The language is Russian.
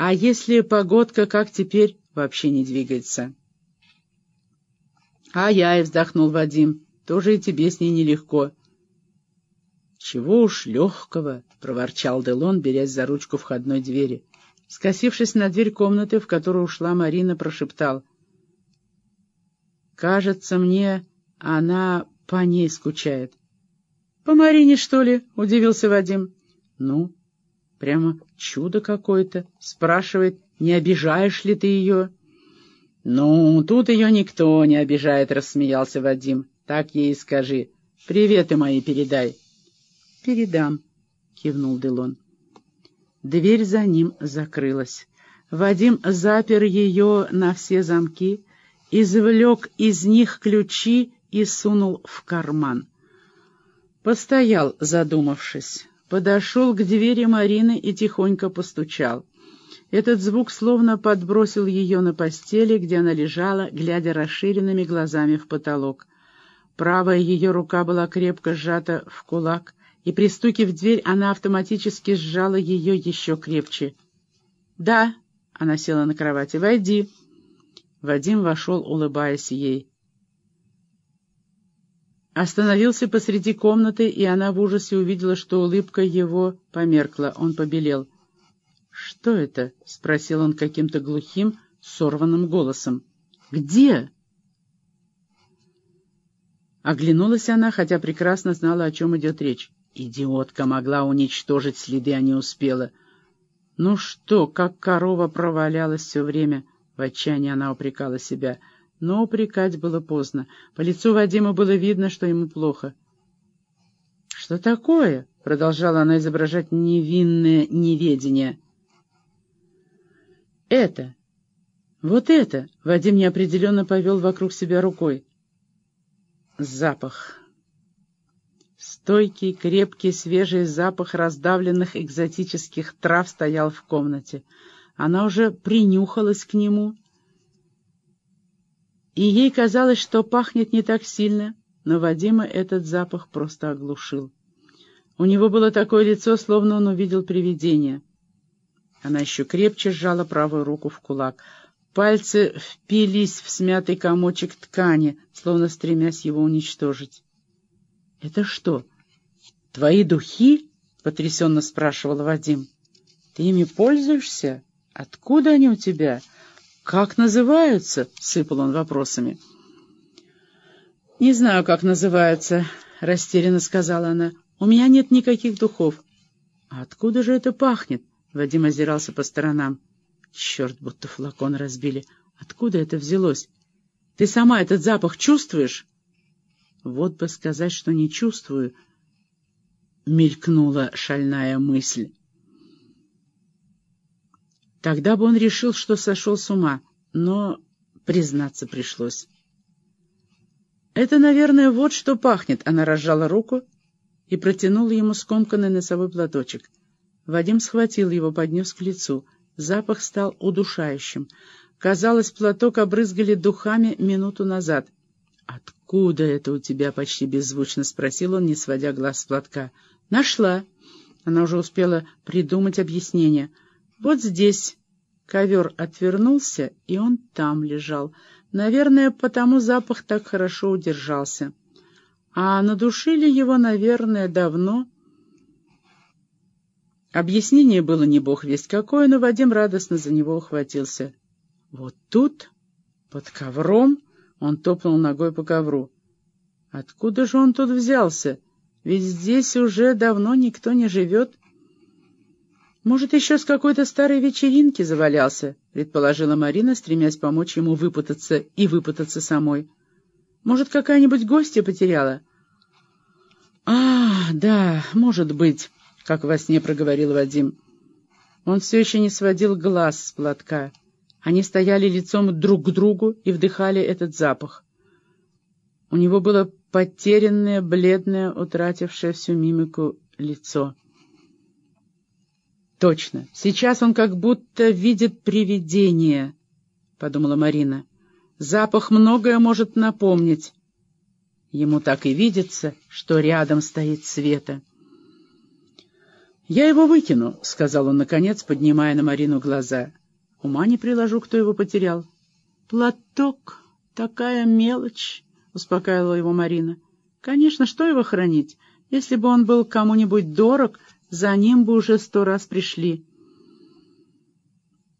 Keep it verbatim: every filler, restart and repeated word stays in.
А если погодка, как теперь, вообще не двигается? «Ай-яй», — вздохнул Вадим, — «тоже и тебе с ней нелегко». «Чего уж легкого», — проворчал Делон, берясь за ручку входной двери. Скосившись на дверь комнаты, в которую ушла Марина, прошептал: «Кажется мне, она по ней скучает». «По Марине, что ли?» — удивился Вадим. «Ну, прямо чудо какое-то. Спрашивает, не обижаешь ли ты ее?» «Ну, тут ее никто не обижает», — рассмеялся Вадим. «Так ей и скажи. Приветы мои передай». «Передам», — кивнул Делон. Дверь за ним закрылась. Вадим запер ее на все замки, извлек из них ключи и сунул в карман. Постоял, задумавшись. Подошел к двери Марины и тихонько постучал. Этот звук словно подбросил ее на постели, где она лежала, глядя расширенными глазами в потолок. Правая ее рука была крепко сжата в кулак, и при стуке в дверь она автоматически сжала ее еще крепче. «Да», — она села на кровати, — «войди». Вадим вошел, улыбаясь ей. Остановился посреди комнаты, и она в ужасе увидела, что улыбка его померкла. Он побелел. «Что это?» — спросил он каким-то глухим, сорванным голосом. «Где?» Оглянулась она, хотя прекрасно знала, о чем идет речь. Идиотка, могла уничтожить следы, а не успела. Ну что, как корова провалялась все время. В отчаянии она упрекала себя. Но упрекать было поздно. По лицу Вадима было видно, что ему плохо. «Что такое?» — продолжала она изображать невинное неведение. «Это! Вот это!» — Вадим неопределенно повел вокруг себя рукой. Запах. Стойкий, крепкий, свежий запах раздавленных экзотических трав стоял в комнате. Она уже принюхалась к нему, и ей казалось, что пахнет не так сильно, но Вадима этот запах просто оглушил. У него было такое лицо, словно он увидел привидение. Она еще крепче сжала правую руку в кулак. Пальцы впились в смятый комочек ткани, словно стремясь его уничтожить. «Это что, твои духи?» — потрясенно спрашивал Вадим. «Ты ими пользуешься? Откуда они у тебя? Как называются?» — сыпал он вопросами. «Не знаю, как называются», — растерянно сказала она. «У меня нет никаких духов». «А откуда же это пахнет?» — Вадим озирался по сторонам. «Черт, будто флакон разбили. Откуда это взялось? Ты сама этот запах чувствуешь?» «Вот бы сказать, что не чувствую», — мелькнула шальная мысль. Тогда бы он решил, что сошел с ума, но признаться пришлось. «Это, наверное, вот что пахнет», — она разжала руку и протянула ему скомканный носовой платочек. Вадим схватил его, поднес к лицу. Запах стал удушающим. Казалось, платок обрызгали духами минуту назад. «Откуда это у тебя?» — почти беззвучно спросил он, не сводя глаз с платка. «Нашла». Она уже успела придумать объяснение. «Вот здесь». Ковер отвернулся, и он там лежал. Наверное, потому запах так хорошо удержался. А надушили его, наверное, давно. Объяснение было не бог весть какое, но Вадим радостно за него ухватился. «Вот тут, под ковром...» Он топнул ногой по ковру. «Откуда же он тут взялся? Ведь здесь уже давно никто не живет». «Может, еще с какой-то старой вечеринки завалялся», — предположила Марина, стремясь помочь ему выпутаться и выпутаться самой. «Может, какая-нибудь гостья потеряла?» «А, да, может быть», — как во сне проговорил Вадим. Он все еще не сводил глаз с платка. Они стояли лицом друг к другу и вдыхали этот запах. У него было потерянное, бледное, утратившее всю мимику лицо. «Точно, сейчас он как будто видит привидение», — подумала Марина. «Запах многое может напомнить. Ему так и видится, что рядом стоит Света». «Я его выкину», — сказал он, наконец, поднимая на Марину глаза. «Ума не приложу, кто его потерял». «Платок, такая мелочь», — успокаивала его Марина. «Конечно, что его хранить? Если бы он был кому-нибудь дорог, за ним бы уже сто раз пришли.